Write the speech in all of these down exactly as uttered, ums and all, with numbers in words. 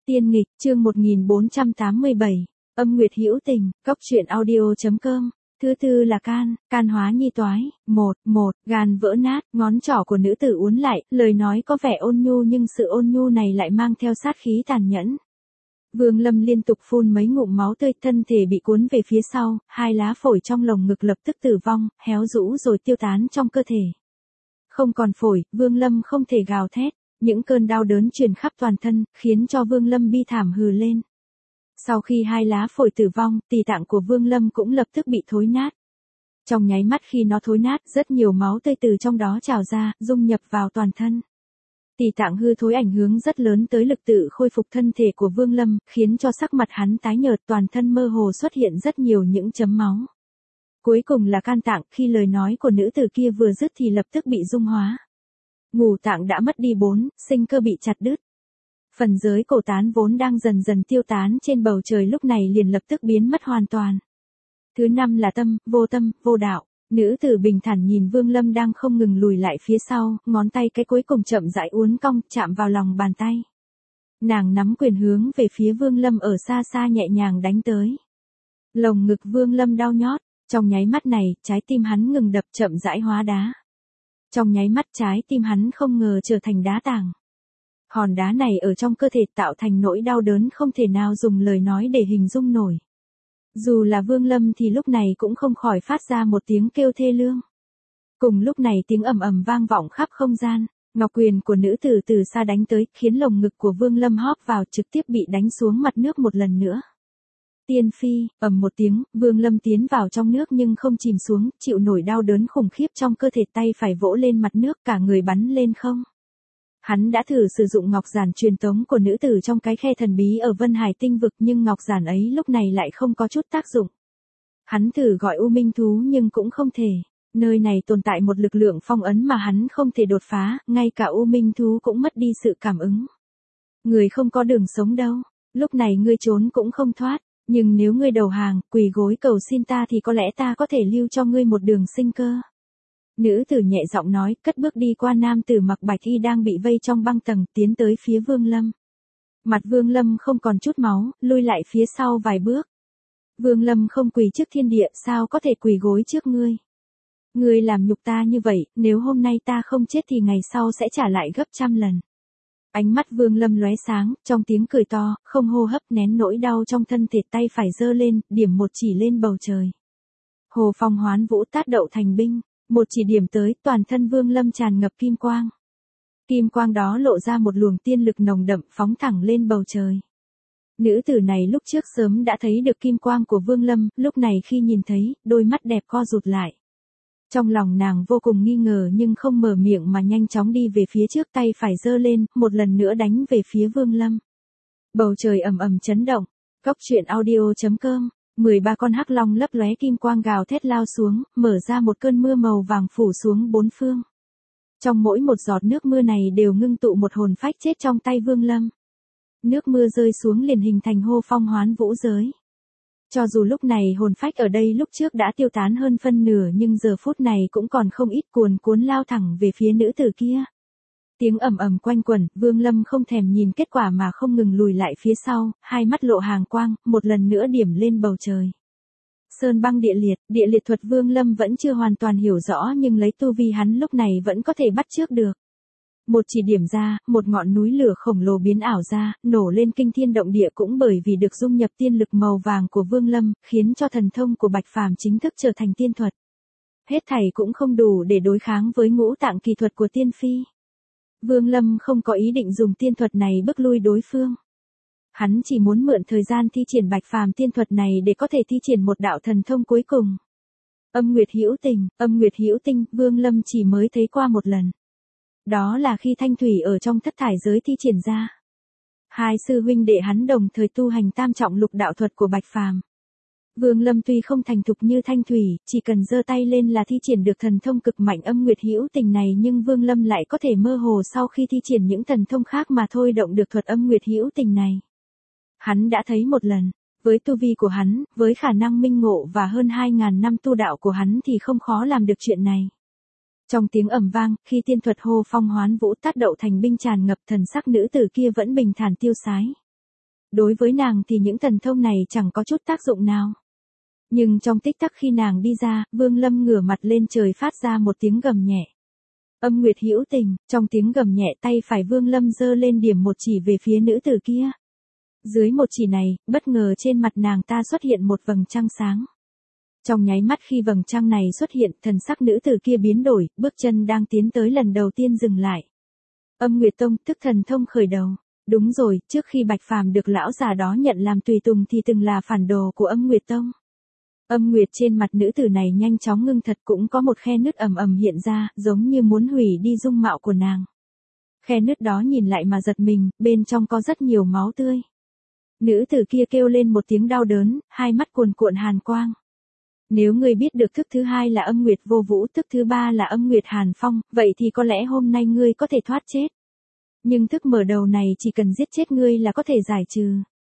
Tiên nghịch, chương một nghìn bốn trăm tám mươi bảy, âm nguyệt hữu tình, cóc truyện audio chấm com. Thứ tư là can, can hóa nhi toái, một, một, gan vỡ nát, ngón trỏ của nữ tử uốn lại, lời nói có vẻ ôn nhu nhưng sự ôn nhu này lại mang theo sát khí tàn nhẫn. Vương Lâm liên tục phun mấy ngụm máu tươi, thân thể bị cuốn về phía sau, hai lá phổi trong lồng ngực lập tức tử vong, héo rũ rồi tiêu tán trong cơ thể. Không còn phổi, Vương Lâm không thể gào thét, những cơn đau đớn truyền khắp toàn thân, khiến cho Vương Lâm bi thảm hừ lên. Sau khi hai lá phổi tử vong, tỳ tạng của Vương Lâm cũng lập tức bị thối nát. Trong nháy mắt khi nó thối nát, rất nhiều máu tươi từ trong đó trào ra, dung nhập vào toàn thân. Tỳ tạng hư thối ảnh hưởng rất lớn tới lực tự khôi phục thân thể của Vương Lâm, khiến cho sắc mặt hắn tái nhợt, toàn thân mơ hồ xuất hiện rất nhiều những chấm máu. Cuối cùng là can tạng, khi lời nói của nữ tử kia vừa dứt thì lập tức bị dung hóa. Ngũ tạng đã mất đi bốn, sinh cơ bị chặt đứt. Phần giới cổ tán vốn đang dần dần tiêu tán trên bầu trời lúc này liền lập tức biến mất hoàn toàn. Thứ năm là tâm, vô tâm, vô đạo. Nữ tử bình thản nhìn Vương Lâm đang không ngừng lùi lại phía sau, ngón tay cái cuối cùng chậm rãi uốn cong, chạm vào lòng bàn tay. Nàng nắm quyền hướng về phía Vương Lâm ở xa xa nhẹ nhàng đánh tới. Lồng ngực Vương Lâm đau nhót, trong nháy mắt này, trái tim hắn ngừng đập, chậm rãi hóa đá. Trong nháy mắt trái tim hắn không ngờ trở thành đá tảng. Hòn đá này ở trong cơ thể tạo thành nỗi đau đớn không thể nào dùng lời nói để hình dung nổi. Dù là Vương Lâm thì lúc này cũng không khỏi phát ra một tiếng kêu thê lương. Cùng lúc này tiếng ầm ầm vang vọng khắp không gian, ngọc quyền của nữ tử từ xa đánh tới, khiến lồng ngực của Vương Lâm hóp vào, trực tiếp bị đánh xuống mặt nước một lần nữa. Tiên phi, ầm một tiếng, Vương Lâm tiến vào trong nước nhưng không chìm xuống, chịu nổi đau đớn khủng khiếp trong cơ thể, tay phải vỗ lên mặt nước, cả người bắn lên không. Hắn đã thử sử dụng ngọc giản truyền tống của nữ tử trong cái khe thần bí ở Vân Hải tinh vực nhưng ngọc giản ấy lúc này lại không có chút tác dụng. Hắn thử gọi U Minh thú nhưng cũng không thể. Nơi này tồn tại một lực lượng phong ấn mà hắn không thể đột phá, ngay cả U Minh thú cũng mất đi sự cảm ứng. Người không có đường sống đâu, lúc này ngươi trốn cũng không thoát, nhưng nếu ngươi đầu hàng, quỳ gối cầu xin ta thì có lẽ ta có thể lưu cho ngươi một đường sinh cơ. Nữ tử nhẹ giọng nói, cất bước đi qua nam tử mặc bạch y đang bị vây trong băng tầng, tiến tới phía Vương Lâm. Mặt Vương Lâm không còn chút máu, lui lại phía sau vài bước. Vương Lâm không quỳ trước thiên địa, sao có thể quỳ gối trước ngươi? Ngươi làm nhục ta như vậy, nếu hôm nay ta không chết thì ngày sau sẽ trả lại gấp trăm lần. Ánh mắt Vương Lâm lóe sáng, trong tiếng cười to, không hô hấp, nén nỗi đau trong thân thể, tay phải giơ lên, điểm một chỉ lên bầu trời. Hồ phong hoán vũ, tát đậu thành binh. Một chỉ điểm tới, toàn thân Vương Lâm tràn ngập kim quang. Kim quang đó lộ ra một luồng tiên lực nồng đậm, phóng thẳng lên bầu trời. Nữ tử này lúc trước sớm đã thấy được kim quang của Vương Lâm, lúc này khi nhìn thấy, đôi mắt đẹp co rụt lại. Trong lòng nàng vô cùng nghi ngờ nhưng không mở miệng mà nhanh chóng đi về phía trước, tay phải giơ lên, một lần nữa đánh về phía Vương Lâm. Bầu trời ầm ầm chấn động. Cóc truyện audio chấm com. mười ba con hắc long lấp lóe kim quang gào thét lao xuống, mở ra một cơn mưa màu vàng phủ xuống bốn phương. Trong mỗi một giọt nước mưa này đều ngưng tụ một hồn phách chết trong tay Vương Lâm. Nước mưa rơi xuống liền hình thành hô phong hoán vũ giới. Cho dù lúc này hồn phách ở đây lúc trước đã tiêu tán hơn phân nửa nhưng giờ phút này cũng còn không ít, cuồn cuốn lao thẳng về phía nữ tử kia. Tiếng ầm ầm quanh quẩn, Vương Lâm không thèm nhìn kết quả mà không ngừng lùi lại phía sau, hai mắt lộ hàng quang, một lần nữa điểm lên bầu trời. Sơn băng địa liệt, địa liệt thuật Vương Lâm vẫn chưa hoàn toàn hiểu rõ nhưng lấy tu vi hắn lúc này vẫn có thể bắt chước được. Một chỉ điểm ra, một ngọn núi lửa khổng lồ biến ảo ra, nổ lên kinh thiên động địa, cũng bởi vì được dung nhập tiên lực màu vàng của Vương Lâm, khiến cho thần thông của Bạch Phàm chính thức trở thành tiên thuật. Hết thảy cũng không đủ để đối kháng với ngũ tạng kỳ thuật của tiên phi. Vương Lâm không có ý định dùng tiên thuật này bức lui đối phương. Hắn chỉ muốn mượn thời gian thi triển Bạch Phàm tiên thuật này để có thể thi triển một đạo thần thông cuối cùng. Âm nguyệt hữu tình, âm nguyệt hữu tinh, Vương Lâm chỉ mới thấy qua một lần. Đó là khi Thanh Thủy ở trong thất thải giới thi triển ra. Hai sư huynh đệ hắn đồng thời tu hành tam trọng lục đạo thuật của Bạch Phàm. Vương Lâm tuy không thành thục như Thanh Thủy, chỉ cần giơ tay lên là thi triển được thần thông cực mạnh âm nguyệt hữu tình này, nhưng Vương Lâm lại có thể mơ hồ sau khi thi triển những thần thông khác mà thôi động được thuật âm nguyệt hữu tình này. Hắn đã thấy một lần, với tu vi của hắn, với khả năng minh ngộ và hơn hai ngàn năm tu đạo của hắn thì không khó làm được chuyện này. Trong tiếng ầm vang, khi tiên thuật hô phong hoán vũ tát đậu thành binh tràn ngập, thần sắc nữ tử kia vẫn bình thản tiêu sái. Đối với nàng thì những thần thông này chẳng có chút tác dụng nào. Nhưng trong tích tắc khi nàng đi ra, Vương Lâm ngửa mặt lên trời phát ra một tiếng gầm nhẹ. Âm Nguyệt hữu tình, trong tiếng gầm nhẹ tay phải Vương Lâm giơ lên điểm một chỉ về phía nữ tử kia. Dưới một chỉ này, bất ngờ trên mặt nàng ta xuất hiện một vầng trăng sáng. Trong nháy mắt khi vầng trăng này xuất hiện, thần sắc nữ tử kia biến đổi, bước chân đang tiến tới lần đầu tiên dừng lại. Âm Nguyệt Tông, tức thần thông khởi đầu. Đúng rồi, trước khi Bạch Phàm được lão già đó nhận làm tùy tùng thì từng là phản đồ của Âm Nguyệt Tông. Âm Nguyệt trên mặt nữ tử này nhanh chóng ngưng thật, cũng có một khe nứt ầm ầm hiện ra, giống như muốn hủy đi dung mạo của nàng. Khe nứt đó nhìn lại mà giật mình, bên trong có rất nhiều máu tươi. Nữ tử kia kêu lên một tiếng đau đớn, hai mắt cuồn cuộn hàn quang. Nếu ngươi biết được thức thứ hai là Âm Nguyệt Vô Vũ, thức thứ ba là Âm Nguyệt Hàn Phong, vậy thì có lẽ hôm nay ngươi có thể thoát chết. Nhưng thức mở đầu này chỉ cần giết chết ngươi là có thể giải trừ.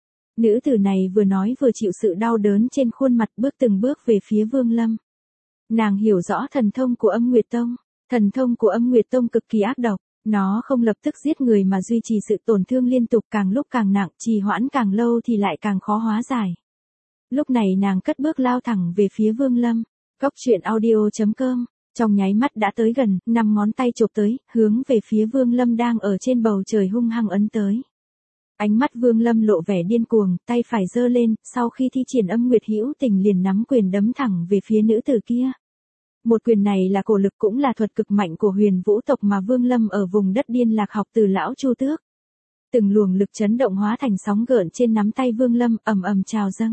Nữ tử này vừa nói vừa chịu sự đau đớn trên khuôn mặt, bước từng bước về phía Vương Lâm. Nàng hiểu rõ thần thông của Âm Nguyệt Tông. Thần thông của Âm Nguyệt Tông cực kỳ ác độc. Nó không lập tức giết người mà duy trì sự tổn thương liên tục, càng lúc càng nặng, trì hoãn càng lâu thì lại càng khó hóa giải. Lúc này nàng cất bước lao thẳng về phía Vương Lâm. Cốc truyện audio chấm com. Trong nháy mắt đã tới gần, năm ngón tay chụp tới, hướng về phía Vương Lâm đang ở trên bầu trời hung hăng ấn tới. Ánh mắt Vương Lâm lộ vẻ điên cuồng, tay phải giơ lên, sau khi thi triển Âm Nguyệt hữu tình liền nắm quyền đấm thẳng về phía nữ tử kia. Một quyền này là cổ lực, cũng là thuật cực mạnh của Huyền Vũ tộc mà Vương Lâm ở vùng đất Điên Lạc học từ lão Chu Tước. Từng luồng lực chấn động hóa thành sóng gợn trên nắm tay Vương Lâm, ầm ầm trào dâng.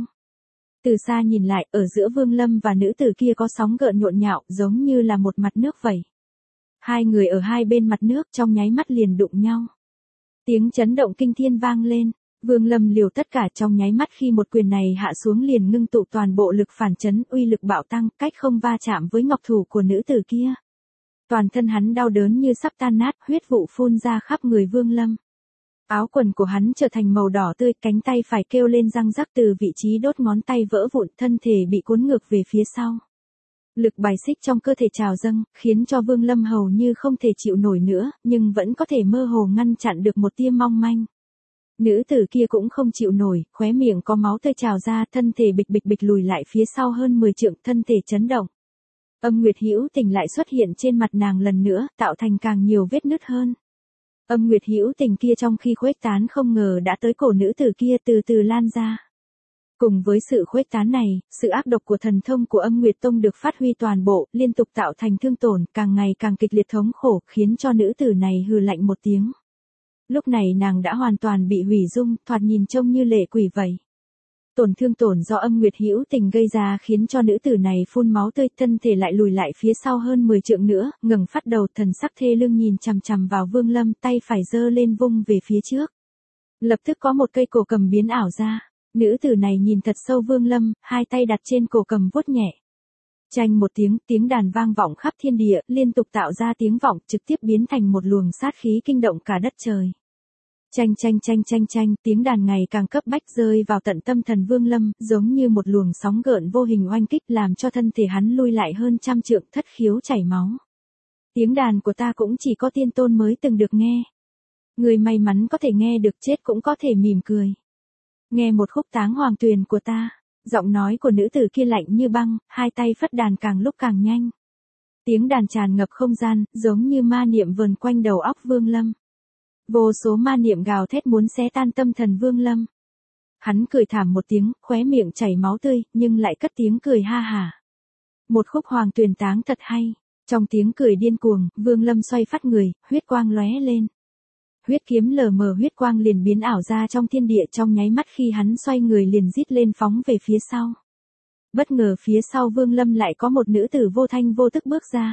Từ xa nhìn lại, ở giữa Vương Lâm và nữ tử kia có sóng gợn nhộn nhạo, giống như là một mặt nước vậy. Hai người ở hai bên mặt nước trong nháy mắt liền đụng nhau. Tiếng chấn động kinh thiên vang lên, Vương Lâm liều tất cả, trong nháy mắt khi một quyền này hạ xuống liền ngưng tụ toàn bộ lực phản chấn, uy lực bạo tăng, cách không va chạm với ngọc thủ của nữ tử kia. Toàn thân hắn đau đớn như sắp tan nát, huyết vụ phun ra khắp người Vương Lâm. Áo quần của hắn trở thành màu đỏ tươi, cánh tay phải kêu lên răng rắc, từ vị trí đốt ngón tay vỡ vụn, thân thể bị cuốn ngược về phía sau. Lực bài xích trong cơ thể trào dâng, khiến cho Vương Lâm hầu như không thể chịu nổi nữa, nhưng vẫn có thể mơ hồ ngăn chặn được một tia mong manh. Nữ tử kia cũng không chịu nổi, khóe miệng có máu tươi trào ra, thân thể bịch bịch bịch lùi lại phía sau hơn mười trượng, thân thể chấn động. Âm Nguyệt hữu tình lại xuất hiện trên mặt nàng lần nữa, tạo thành càng nhiều vết nứt hơn. Âm Nguyệt hữu tình kia trong khi khuếch tán không ngờ đã tới cổ nữ tử kia, từ từ lan ra. Cùng với sự khuếch tán này, sự ác độc của thần thông của Âm Nguyệt Tông được phát huy toàn bộ, liên tục tạo thành thương tổn, càng ngày càng kịch liệt thống khổ, khiến cho nữ tử này hừ lạnh một tiếng. Lúc này nàng đã hoàn toàn bị hủy dung, thoạt nhìn trông như lệ quỷ vậy. Tổn thương tổn do Âm Nguyệt hữu tình gây ra khiến cho nữ tử này phun máu tươi, thân thể lại lùi lại phía sau hơn mười trượng nữa, ngẩng phát đầu, thần sắc thê lương nhìn chằm chằm vào Vương Lâm, tay phải giơ lên vung về phía trước. Lập tức có một cây cổ cầm biến ảo ra. Nữ tử này nhìn thật sâu Vương Lâm, hai tay đặt trên cổ cầm vuốt nhẹ. Chanh một tiếng, tiếng đàn vang vọng khắp thiên địa, liên tục tạo ra tiếng vọng, trực tiếp biến thành một luồng sát khí kinh động cả đất trời. Chanh chanh chanh chanh chanh, tiếng đàn ngày càng cấp bách rơi vào tận tâm thần Vương Lâm, giống như một luồng sóng gợn vô hình oanh kích, làm cho thân thể hắn lui lại hơn trăm trượng, thất khiếu chảy máu. Tiếng đàn của ta cũng chỉ có tiên tôn mới từng được nghe. Người may mắn có thể nghe được, chết cũng có thể mỉm cười. Nghe một khúc táng hoàng tuyền của ta. Giọng nói của nữ tử kia lạnh như băng, hai tay phất đàn càng lúc càng nhanh. Tiếng đàn tràn ngập không gian, giống như ma niệm vờn quanh đầu óc Vương Lâm. Vô số ma niệm gào thét muốn xé tan tâm thần Vương Lâm. Hắn cười thảm một tiếng, khóe miệng chảy máu tươi, nhưng lại cất tiếng cười ha hả. Một khúc hoàng tuyền táng thật hay. Trong tiếng cười điên cuồng, Vương Lâm xoay phát người, huyết quang lóe lên. Huyết kiếm lờ mờ, huyết quang liền biến ảo ra trong thiên địa, trong nháy mắt khi hắn xoay người liền rít lên phóng về phía sau. Bất ngờ phía sau Vương Lâm lại có một nữ tử vô thanh vô tức bước ra.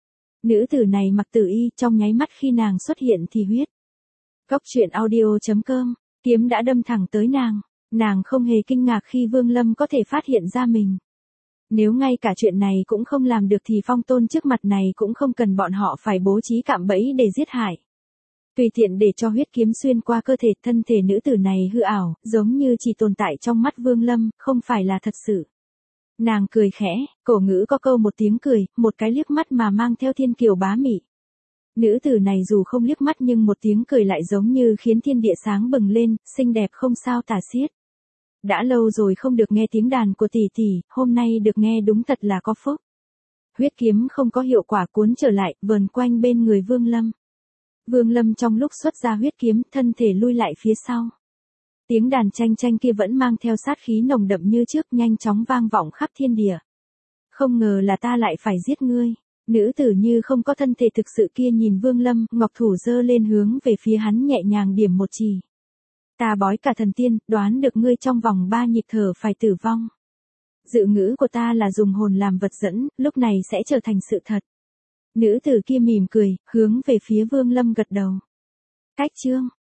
Nữ tử này mặc tử y, trong nháy mắt khi nàng xuất hiện thì huyết. Cốc truyện audio chấm com, kiếm đã đâm thẳng tới nàng, nàng không hề kinh ngạc khi Vương Lâm có thể phát hiện ra mình. Nếu ngay cả chuyện này cũng không làm được thì Phong Tôn trước mặt này cũng không cần bọn họ phải bố trí cạm bẫy để giết hại. Tùy tiện để cho huyết kiếm xuyên qua cơ thể, thân thể nữ tử này hư ảo, giống như chỉ tồn tại trong mắt Vương Lâm, không phải là thật sự. Nàng cười khẽ, cổ ngữ có câu một tiếng cười, một cái liếc mắt mà mang theo thiên kiều bá mị. Nữ tử này dù không liếc mắt nhưng một tiếng cười lại giống như khiến thiên địa sáng bừng lên, xinh đẹp không sao tả xiết. Đã lâu rồi không được nghe tiếng đàn của tỷ tỷ, hôm nay được nghe đúng thật là có phúc. Huyết kiếm không có hiệu quả cuốn trở lại, vờn quanh bên người Vương Lâm. Vương Lâm trong lúc xuất ra huyết kiếm, thân thể lui lại phía sau. Tiếng đàn chanh chanh kia vẫn mang theo sát khí nồng đậm như trước, nhanh chóng vang vọng khắp thiên địa. Không ngờ là ta lại phải giết ngươi. Nữ tử như không có thân thể thực sự kia nhìn Vương Lâm, ngọc thủ giơ lên hướng về phía hắn nhẹ nhàng điểm một chỉ. Ta bói cả thần tiên, đoán được ngươi trong vòng ba nhịp thở phải tử vong. Dự ngữ của ta là dùng hồn làm vật dẫn, lúc này sẽ trở thành sự thật. Nữ tử kia mỉm cười, hướng về phía Vương Lâm gật đầu. Cách chương